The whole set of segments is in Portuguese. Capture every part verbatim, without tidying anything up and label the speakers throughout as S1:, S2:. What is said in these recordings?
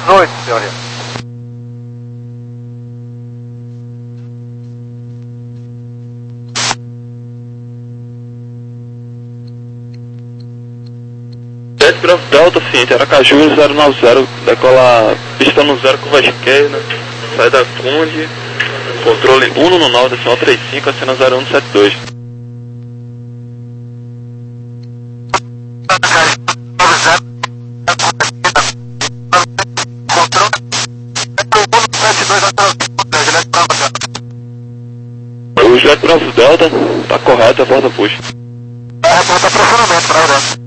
S1: dezoito, senhoria.
S2: Jet Bravo Delta, ciente, Aracaju zero nove zero, decola pista no zero, curva esquerda, sai da Conde, controle um no nove, decimal trinta e cinco, acena zero um sete dois. O Jet Bravo Delta, tá correto, a porta puxa.
S1: É, reporta pressionamento, Bravo Delta.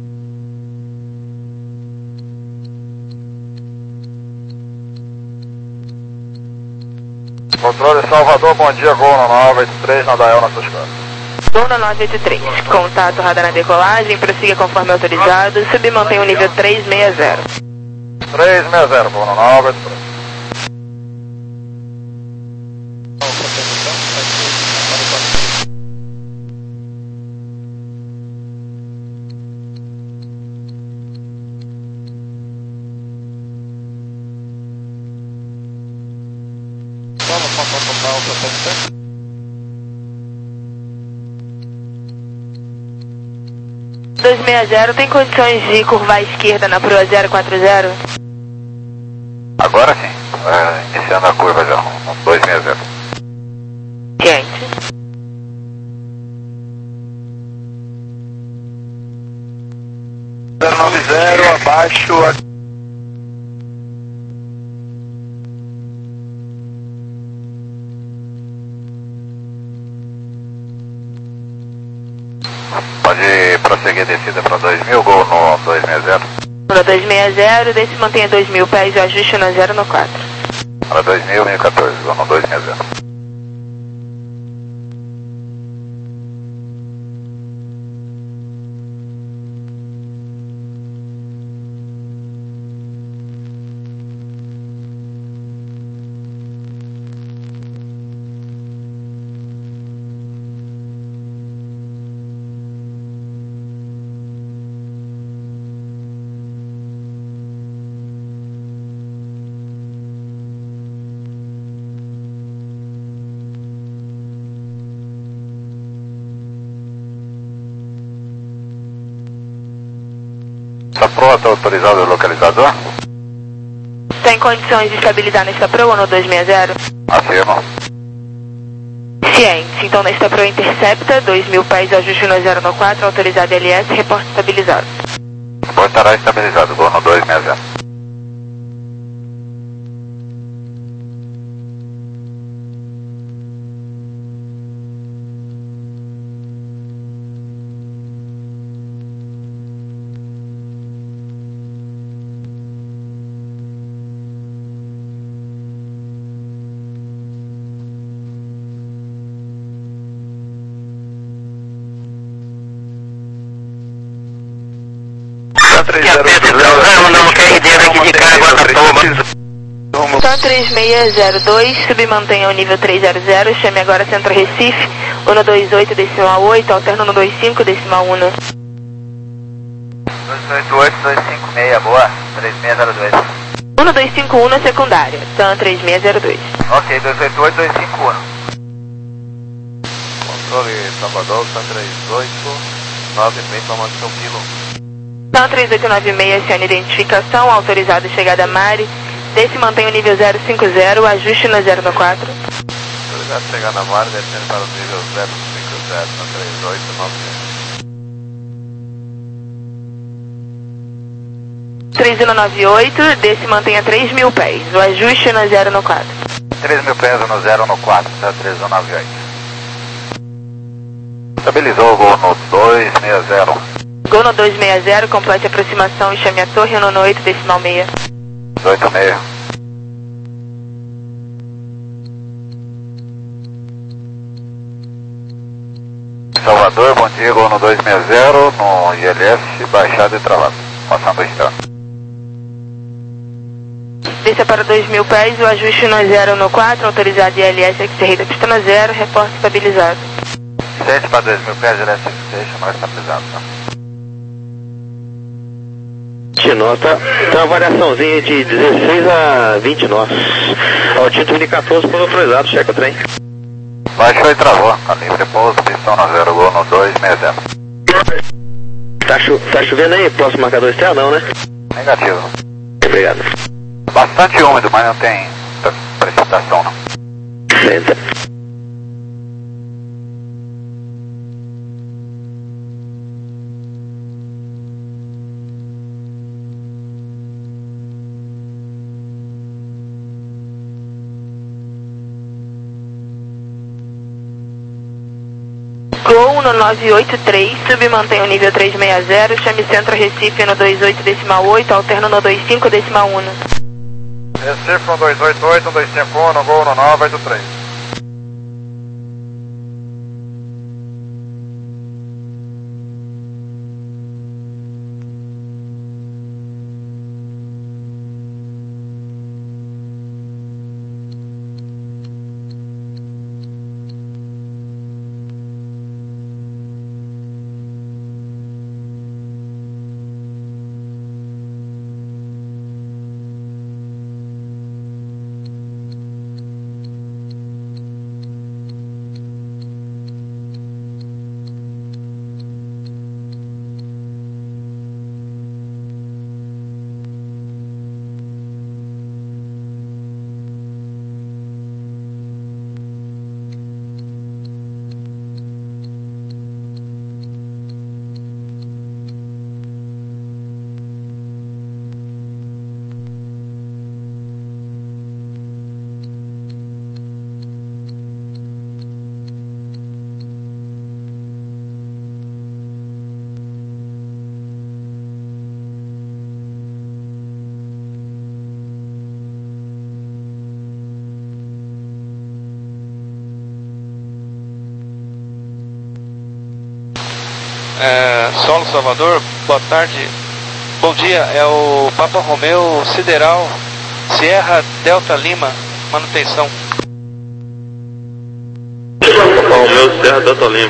S1: Controle Salvador, bom dia, Gol no nove oito três, Nadael na sua escala.
S3: Gol no nove oito três, contato radar na decolagem, prossiga conforme autorizado, submantém o nível três seis zero.
S1: três seis zero, Gol no nove oito três.
S3: dois seis zero, tem condições de curvar à esquerda na proa zero quatro zero?
S1: Agora sim, é, iniciando a curva já, dois seis zero.
S3: Ciente.
S1: zero nove zero, abaixo. Pode prosseguir a descida para dois mil, Gol no dois seis zero.
S3: Para dois seis zero, desce mantenha dois mil pés e ajuste no zero no quatro.
S1: Para dois mil, mil e quatorze, Gol no dois seis zero. Essa proa está autorizada o localizador?
S3: Tem condições de estabilizar nesta proa no dois seis zero?
S1: Afirmo.
S3: Ciente, então nesta proa intercepta, dois mil pés e ajuste no zero no quatro, autorizado L S, reporte estabilizado.
S1: Depois estará estabilizado, Gol no dois seis zero.
S3: Só três seis zero dois, submantenha o nível três zero zero, chame agora Centro Recife, um dois oito decimal oito, alterno no dois cinco decimal um.
S1: dois oito oito, dois cinco seis, boa, três seis zero dois.
S3: um dois cinco um na secundária, Sam três seis zero dois.
S1: Ok, dois oito oito, dois cinco um. Controle Salvador, Sam três oito nove seis, informação Kilo.
S3: Sam três oito nove seis, acione identificação, autorizado chegada Mari, desce mantém o nível zero cinco zero, ajuste no zero no quatro.
S1: Autorizado chegada Mari, descendo para o nível zero cinco zero, Sam três oito nove seis.
S3: três um nove oito, desce mantenha três mil pés, o ajuste no zero no quatro.
S1: três mil pés no zero no quatro, tá? três um nove oito. Estabilizou o Gol no dois seis zero.
S3: Gol no dois seis zero, complete a aproximação e chame a torre no oito decimal seis.
S1: oito seis. Salvador, bom dia, Gol no dois seis zero, no I L S, baixado e travado, passando o externo.
S3: Desça para dois mil pés, o ajuste no zero no quatro, autorizado I L S, X-Ray da pista no zero, reporte estabilizado.
S1: sete para dois mil pés, I L S Station, não estabilizado, tá?
S4: vinte nós, tá, tem uma variaçãozinha de dezesseis a vinte nós. Altitude quatorze por autorizado, checa o trem.
S1: Baixou e travou, calibre pouso, pistão no zero, gol no dois seis zero.
S4: Tá, cho tá chovendo aí, próximo marcador externo não, né?
S1: Negativo.
S4: Obrigado.
S1: Bastante úmido, mas não tem precipitação não.
S4: Senta.
S3: Gol no nove oito três, submantém o nível três seis zero, chame Centro Recife no dois oito decimal oito, alterno no dois cinco decimal um.
S1: Recife no dois oito oito, dois cinco um, no gol no nove oito três.
S5: É, Solo Salvador, boa tarde, bom dia, é o Papa Romeu Sideral, Sierra Delta Lima, manutenção.
S2: Papa Romeu Sierra Delta Lima,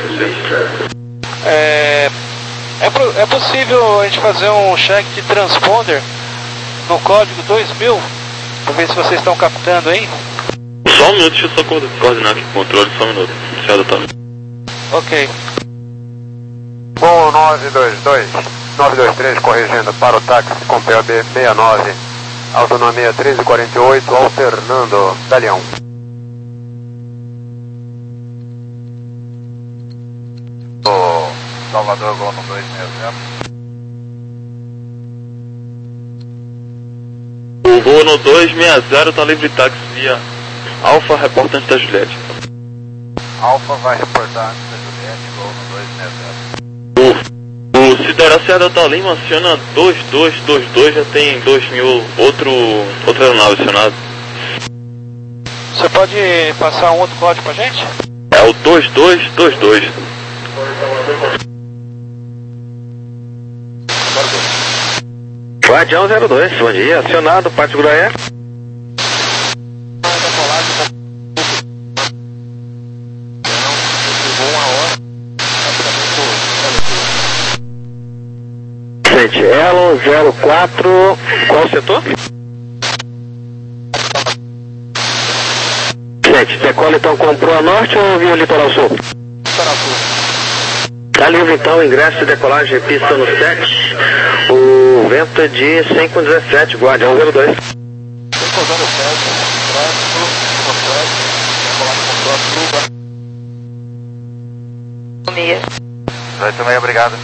S5: É, é, pro, é possível a gente fazer um check de transponder no código dois mil, para ver se vocês estão captando aí?
S2: Só um minuto, deixa eu só coordenar aqui o controle, só um minuto, Sierra Delta Lima.
S5: Ok.
S1: Gol nove dois dois, nove dois três, corrigindo para o táxi com P O B sessenta e nove, autonomia treze quarenta e oito, alternando, Dalião. O Salvador, gol no dois seis zero.
S2: O voo no dois seis zero tá livre de táxi via Alfa, reporta antes da Juliette.
S1: Alfa vai reportar antes da Juliette, gol no dois seis zero.
S2: O Sideral Sierra Delta Lima aciona dois dois dois dois, já tem dois mil, outro, outra aeronave acionada.
S5: Você pode passar um outro código pra gente?
S2: É o dois dois dois dois.
S4: Guardião zero dois, bom dia, acionado, Pátio Groé. Elo zero quatro, qual setor? Gente, decola então com Proa Norte ou via Litoral Sul?
S5: Litoral Sul.
S4: Tá livre então, ingresso de decolagem, pista no sete, o vento é de cem com dezessete, Guardião zero dois.
S1: oito meio, obrigado.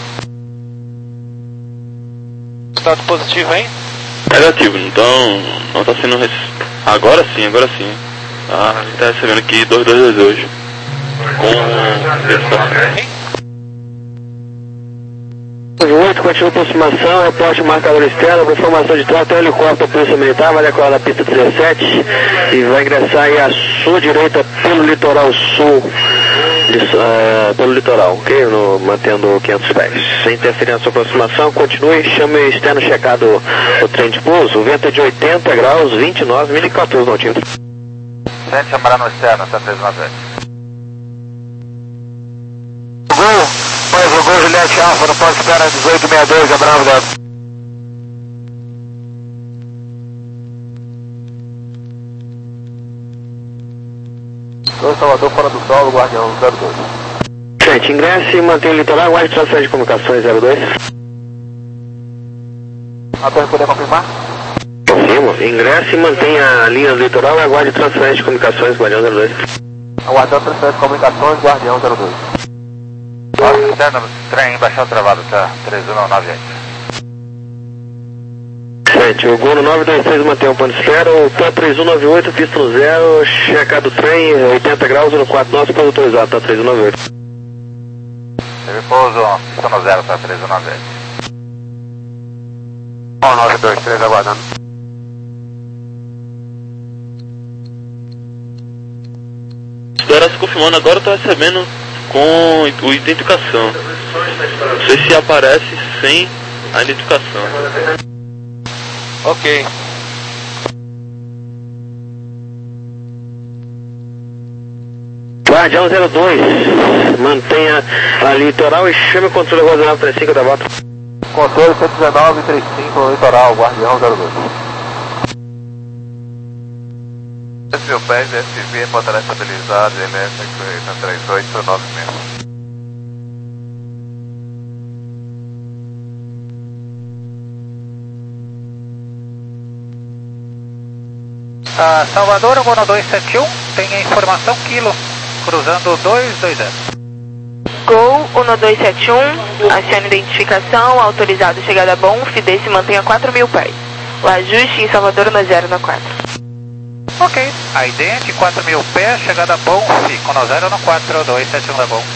S5: Estado positivo, hein?
S2: Negativo, então não tá sendo... Rec... Agora sim, agora sim. Ah, a gente tá recebendo aqui dois dois dois hoje. Com...
S4: oito, continua a aproximação, reporte marcador externo, com informação de trato, helicóptero, polícia militar, vai decolar da pista dezessete e vai ingressar aí à sua direita pelo litoral sul, de, uh, pelo litoral, ok? No, mantendo quinhentos pés. Sem interferir na sua aproximação, continue, chame externo checado o trem de pouso, o vento é de oitenta graus, vinte e nove, mil e quatorze notímetros.
S1: Sente chamará no externo, sete três nove sete.
S4: Gol, faz o gol, Juliette Alfa, no ponto espera dezoito sessenta e dois, é Bravo, Delta.
S1: dois, Salvador fora do solo, Guardião zero dois.
S4: Gente, ingresse e mantenha o litoral, aguarde transferência de comunicações zero dois.
S1: A torre poder confirmar?
S4: Confirmo. Ingresse e mantenha a linha do litoral e aguarde transferência de comunicações, Guardião zero dois.
S1: Aguardando transferência de comunicações, Guardião zero dois.
S6: Nossa, interna, trem baixado travado, tá? três um nove oito.
S4: Gente, o Gol no nove dois três mantém o ponto de espera, o T três um nove oito, pista no zero, checa do trem, oitenta graus, no quatro nove, pouso autorizado, tá três um nove oito.
S6: Teve pouso, pista no zero, tá três um nove oito.
S1: um nove dois três aguardando.
S2: Espera se confirmando, agora eu tô recebendo com o identificação. Não sei se aparece sem a identificação.
S5: Ok.
S4: Guardião zero dois, mantenha a litoral e chame o controle regional trinta e cinco da volta.
S1: Controle cento e dezenove, trinta e cinco no litoral, Guardião zero dois.
S6: S mil pés, S V, portará estabilizado, M S três oito nove seis.
S5: Ah, Salvador, Gono dois sete um, tem a informação quilo, cruzando dois dois zero.
S3: Gol um dois sete um, acione identificação, autorizado chegada bom, Fidei se mantenha quatro mil pés. O ajuste em Salvador no zero na quatro.
S5: Ok, a idente, quatro mil pés, chegada bom, fico no zero no quatro dois sete um da bom.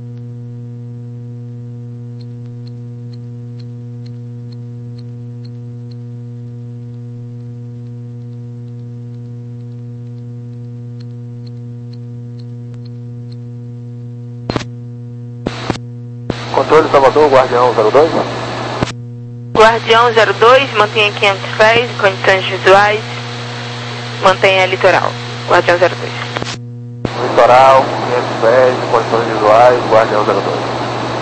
S1: Controle Salvador, Guardião zero dois.
S3: Guardião zero dois, mantenha quinhentos pés, condições visuais, mantenha litoral. Guardião zero dois.
S1: Litoral, quinhentos pés, condições visuais, Guardião zero dois.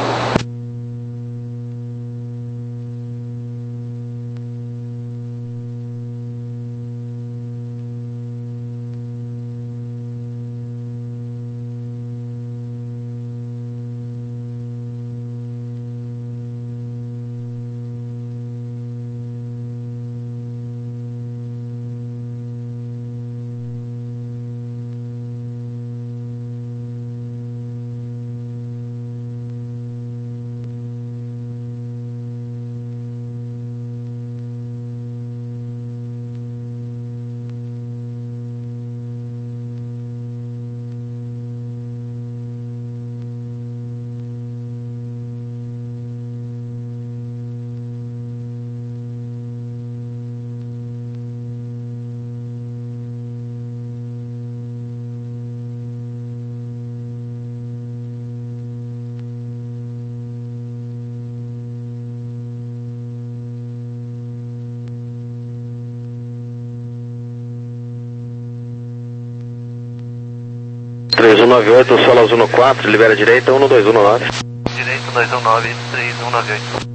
S4: três um nove oito, solo azul no quatro, libera a direita, um dois um nove.
S6: Direito dois um nove, três um nove oito.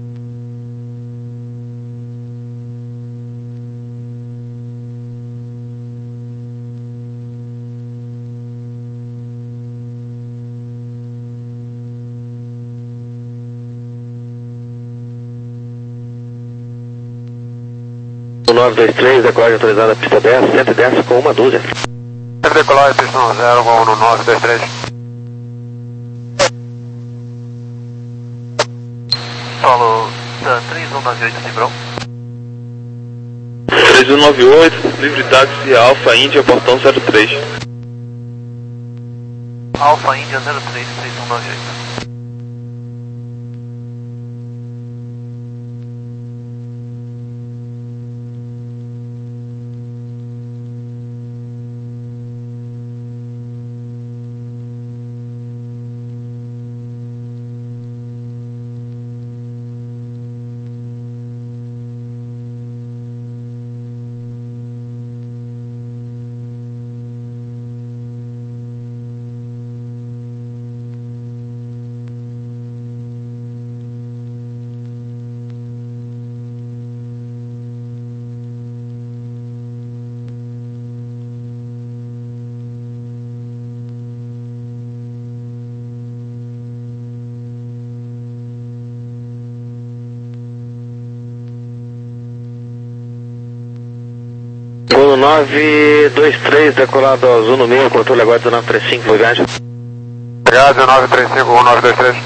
S4: nove dois três, decolagem autorizada pista dez, cento e dez com uma dúzia.
S1: Decolagem, pista no zero, voo no nove dois três.
S6: Solo três um nove oito, Cibrão.
S2: três um nove oito, livre táxi Alfa Índia, portão zero três.
S6: Alfa Índia zero três, três um nove oito.
S4: nove dois três, decolado azul no meio, controle agora dezenove trinta e cinco, foi viagem.
S1: dezenove trinta e cinco, um nove dois três.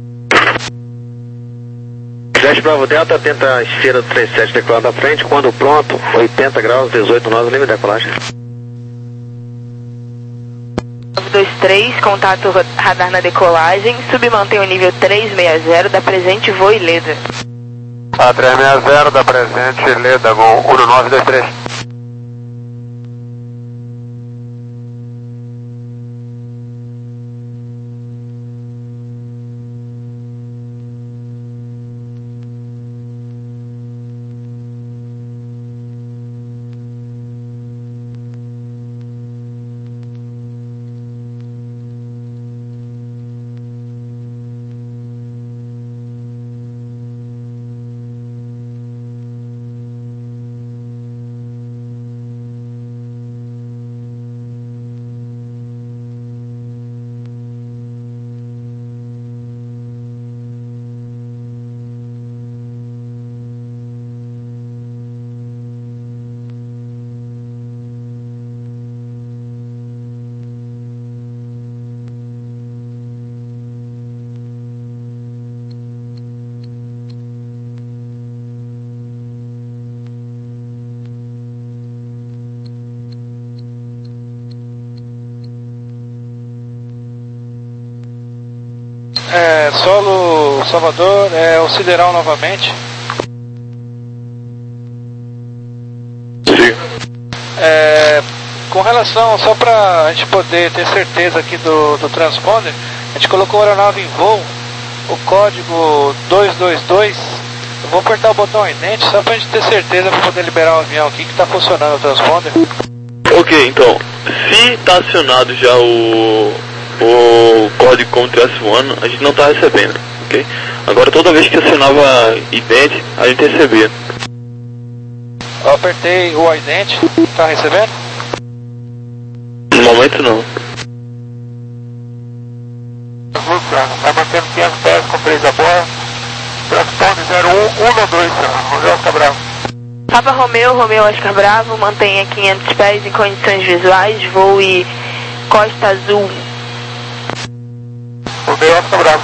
S4: Jet Bravo Delta, tenta a esteira do trinta e sete, decolado à frente, quando pronto, oitenta graus, dezoito nós, livre decolagem.
S3: nove dois três, contato radar na decolagem, submantém o nível trezentos e sessenta da presente voo Leda.
S1: A trezentos e sessenta da presente Leda, voo um nove dois três.
S5: É, solo Salvador, é o Sideral novamente.
S2: Sim.
S5: É, com relação, só para a gente poder ter certeza aqui do, do transponder, a gente colocou a aeronave em voo, o código dois dois dois. Eu vou apertar o botão idente só para a gente ter certeza para poder liberar o avião aqui que está funcionando o transponder.
S2: Ok, então, se está acionado já o, o código Contrast One, a gente não está recebendo, ok? Agora toda vez que acionava ident, a gente recebia.
S5: Eu apertei o ident, tá recebendo?
S2: No momento não.
S1: Vai mantendo quinhentos pés com três a bordo. Transponder zero um, um dois, Romeu Oscar Bravo.
S3: Papa Romeu, Romeu Oscar Bravo, mantenha quinhentos pés em condições visuais, voe Costa Azul.
S1: Romeu Oscar Bravo.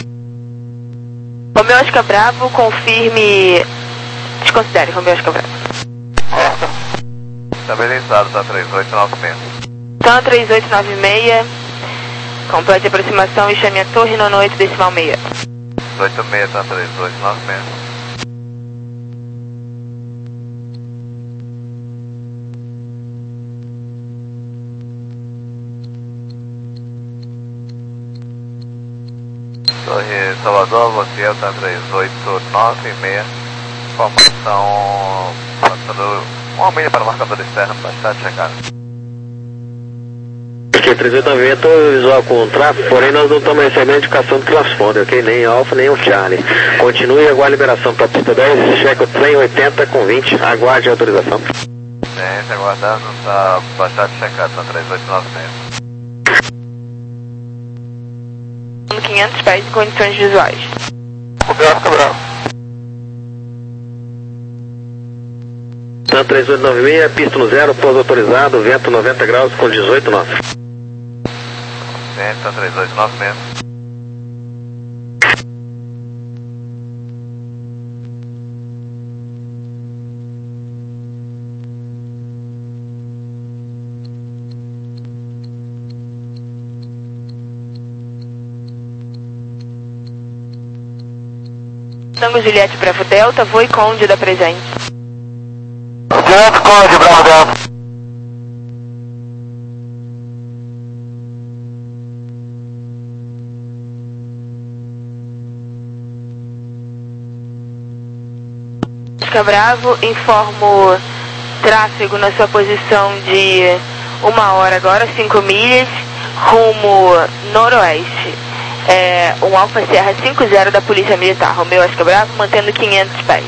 S3: Romeu Oscar Bravo, confirme. Desconsidere, Romeu Oscar Bravo.
S1: Oscar.
S6: Estabilizado, tá três oito nove seis.
S3: Então, três oito nove seis, complete a aproximação e chame a torre no oito decimal seis.
S6: oito seis, tá três oito nove seis. Torre Salvador, você é o três oito nove seis, formação passando uma milha para o marcador externo, bastante chegada.
S4: Aqui, três oito nove seis, estou visual com tráfego, porém nós não estamos recebendo indicação do transponder, ok? Nem Alfa, nem o Charlie. Continue e aguarde a liberação para a pista dez, cheque o trem oitenta com vinte, aguarde a autorização.
S6: Gente, aguardando, tá bastante chegado, tá três oito nove seis.
S3: quinhentos pés em condições visuais.
S1: Romeu Oscar Bravo.
S4: Tan três oito nove seis, pista no zero, pouso autorizado, vento noventa graus com dezoito nós.
S6: Gente, tá três oito nove seis.
S3: Tango Juliette Bravo Delta, voe Conde da presente.
S1: Juliette Conde, Bravo Delta.
S3: Oscar Bravo, informo tráfego na sua posição de uma hora agora, cinco milhas, rumo noroeste. É um Alfa Serra cinco zero da Polícia Militar. Romeu Oscar Bravo, mantendo quinhentos pés.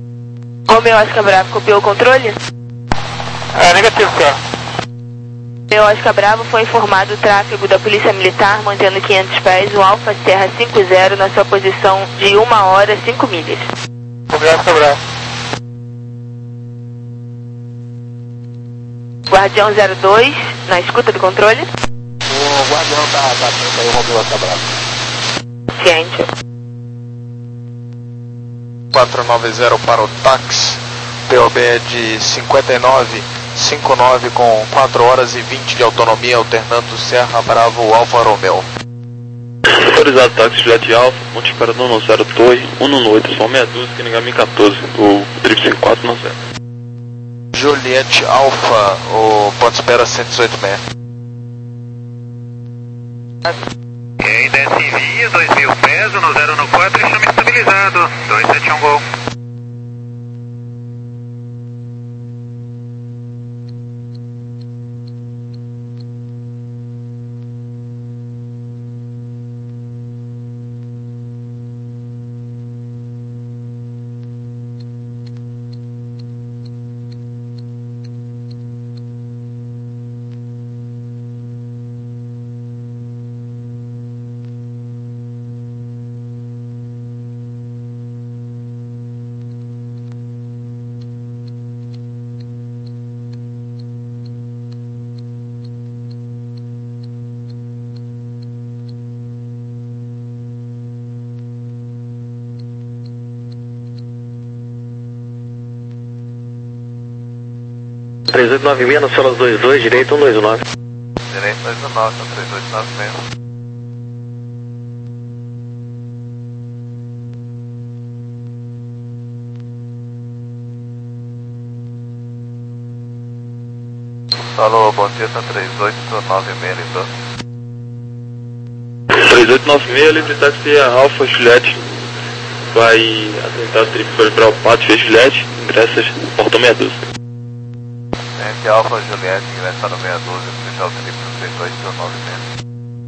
S3: Romeu Oscar Bravo, copiou o controle?
S1: É, negativo, cara.
S3: Meu Oscar Bravo foi informado o tráfego da Polícia Militar mantendo quinhentos pés, o Alfa Serra cinco zero na sua posição de uma hora cinco milhas.
S5: Romeu Oscar Bravo.
S3: Guardião zero dois, na escuta do controle.
S5: O guardião tá atento aí, o Romeu Oscar Bravo.
S3: Ciente.
S7: quatro nove zero para o táxi, P O B é de cinquenta e nove, cinquenta e nove com quatro horas e vinte de autonomia, alternando Serra Bravo Alfa Romeo.
S2: Autorizado táxi Juliette Alfa, Monte Parador no zero dois, um no oito, só meia dúzia, que ninguém quatorze, o triplo cinco quatro não zero.
S7: Juliette Alfa, o ponto espera cento e dezoito seis.
S1: E aí, desce via, dois mil pés, no zero no quatro e chama estabilizado, dois sete um gol.
S4: três oito nove seis, nas celas dois dois, direito um dois nove.
S6: Direito dois nove, três oito nove seis. Alô, bom dia, tá três oito nove seis, então.
S2: três oito nove seis, livre táxi Alfa Juliette. Vai atentar o triplo para o Pato Fez Juliette, ingressas, portão meia dúzia.
S6: Gente, Alfa Juliette, ingressa no meia dúzia, fechar o triplo três oito nove seis.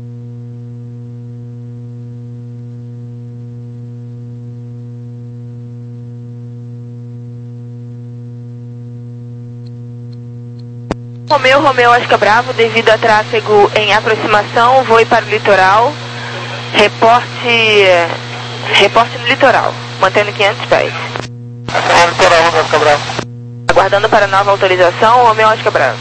S3: Romeu, Romeu Oscar Bravo, devido a tráfego em aproximação, voe para o litoral. Reporte, reporte no litoral, mantendo quinhentos pés.
S5: É litoral, Romeu Oscar Bravo.
S3: Aguardando para nova autorização, Romeu Oscar Bravo.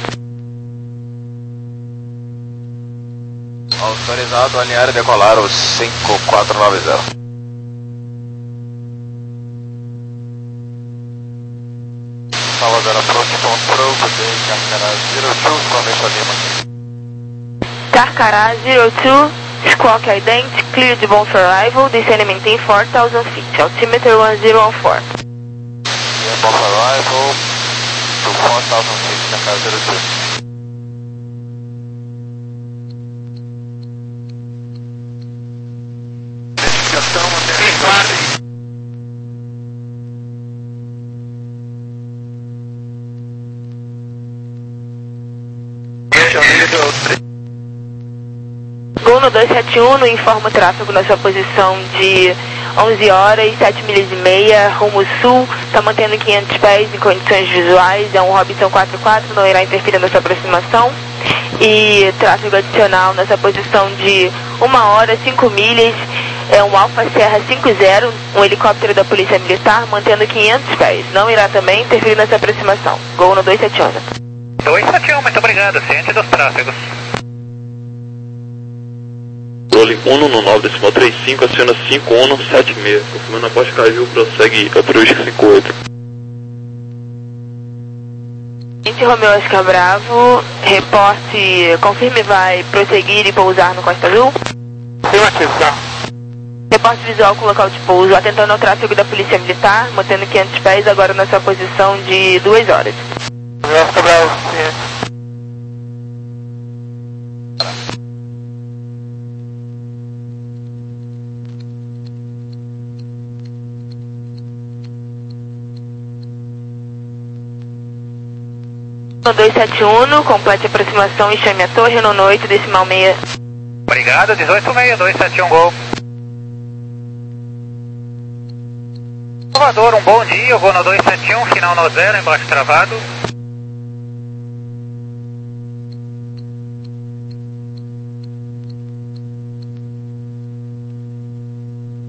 S7: Autorizado, alinhar e decolar o cinco quatro nove zero. Salvador Approach Control, today Carcará zero two, Cometa Lima.
S3: Carcará zero two, Squawk Ident, clear de bom for arrival, descending maintain four thousand feet, altimeter one zero one four.
S7: Yeah, Bob arrival to four thousand feet, Carcará zero two. Identificação até
S3: Gol no dois sete um, informa o tráfego na sua posição de onze horas, sete milhas e meia, rumo sul, está mantendo quinhentos pés em condições visuais, é um Robinson quatro quatro, não irá interferir na sua aproximação. E tráfego adicional nessa posição de uma hora, cinco milhas, é um Alfa Serra cinco zero, um helicóptero da Polícia Militar, mantendo quinhentos pés, não irá também interferir nessa aproximação. Gol no dois sete um.
S1: dois sete um, muito obrigado, ciente dos tráfegos.
S2: Controle um no nove, decimal trinta e cinco, aciona cinco um sete seis, confirmando a Poste Caju, prossegue Capiruística cinco oito.
S3: Gente, Romeu Oscar Bravo, reporte, confirme vai prosseguir e pousar no Costa Azul.
S5: Afirmativo.
S3: Reporte visual com local de pouso, atentando ao tráfego da Polícia Militar, mantendo quinhentos pés, agora na sua posição de duas horas.
S5: Romeu Oscar Bravo, ciente.
S3: No dois sete um, complete a aproximação e chame a torre no oito, decimal seis.
S1: Obrigado, dezoito seis, dois sete um, gol. Salvador, um bom dia, eu vou no dois sete um, final no zero, embaixo travado.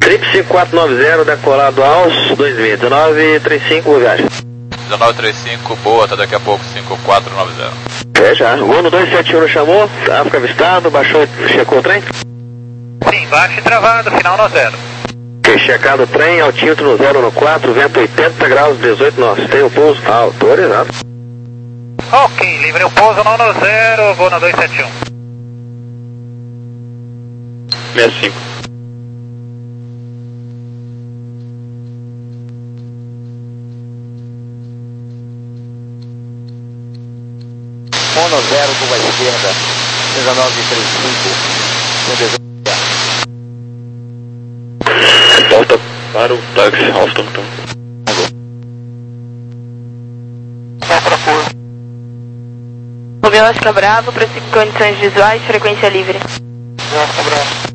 S4: Trip cinco quatro nove zero, decolado aos dois mil. dezenove trinta e cinco, boa viagem.
S6: dezenove trinta e cinco, boa, até daqui a pouco, cinco quatro nove zero.
S4: É, já. Gol no dois sete um não chamou, África avistado, baixou, checou o trem?
S5: Sim, baixo e travado, final no zero.
S4: Ok, checado o trem, altímetro no zero no quatro, vento oitenta graus, dezoito nós. Tem o pouso autorizado.
S5: Ok, livrei o pouso não no zero, vou no dois sete um.
S2: sessenta e cinco.
S4: um no zero, curva esquerda, dezenove trinta e cinco, com dezoito.
S2: Volta para o táxi, Austin.
S3: Romeu Oscar Bravo, prossiga condições visuais, frequência livre.
S5: Oscar Bravo.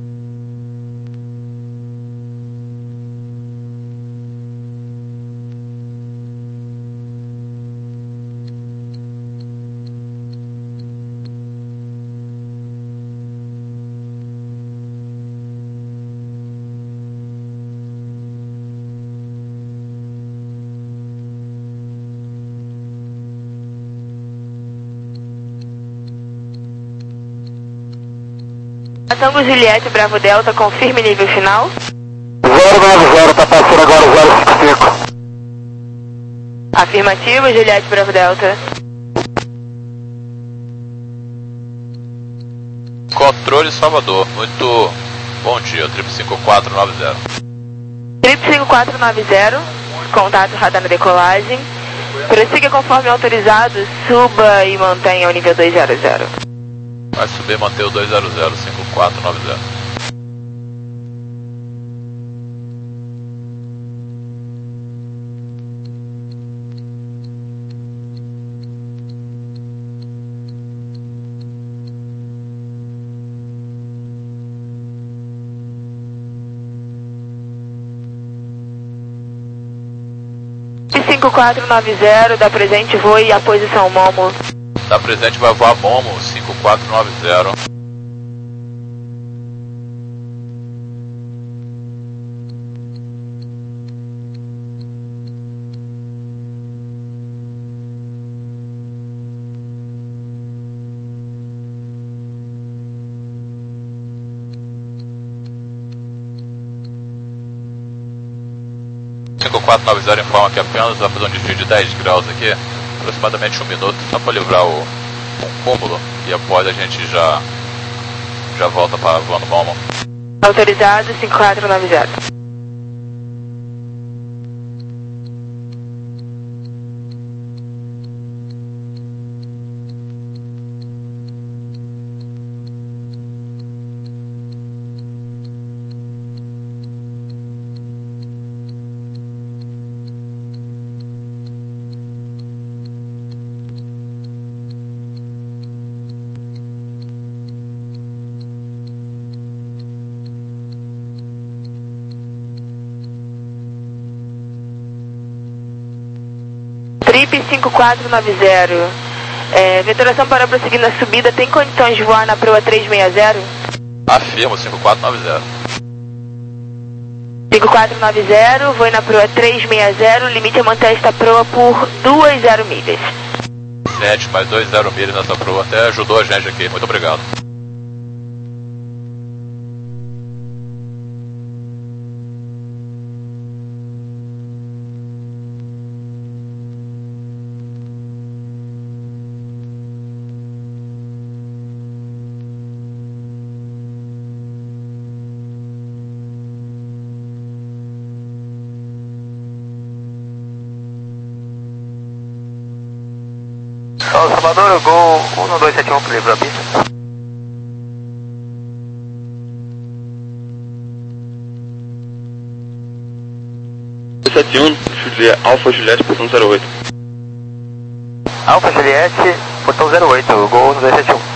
S3: Tango Juliette Bravo Delta, confirme nível final.
S1: zero nove zero, tá passando agora zero cinco cinco.
S3: Afirmativo, Juliette Bravo Delta.
S6: Controle Salvador, muito bom dia, Trip cinco quatro nove zero.
S3: Trip cinco quatro nove zero, contato radar na decolagem. Prossiga conforme autorizado, suba e mantenha o nível dois zero zero.
S6: Vai subir e manter o dois zero zero, cinco quatro nove zero.
S3: cinco quatro nove zero, da presente voe a posição Momo.
S6: Da presente vai voar Momo, cinco quatro nove zero. cinco quatro nove zero informa que apenas vai fazer um desvio de dez graus aqui, aproximadamente um minuto, só para livrar o um cúmulo e após a gente já já volta para voando Momo.
S3: Autorizado cinco quatro nove zero. Trip cinco quatro nove zero, é, vetoração para prosseguir na subida, tem condições de voar na proa trezentos e sessenta?
S6: Afirmo, cinco quatro nove zero.
S3: cinco quatro nove zero, voe na proa trezentos e sessenta, limite é manter esta proa por duas zero milhas.
S6: sete mais dois zero milhas nessa proa, até ajudou a gente aqui, muito obrigado.
S1: Salvador, Gol um no dois sete um, livre a pista.
S2: dois sete um, Juliette, Alfa Juliette, portão zero oito.
S1: Alfa Juliette, portão zero oito, Gol no dois sete um.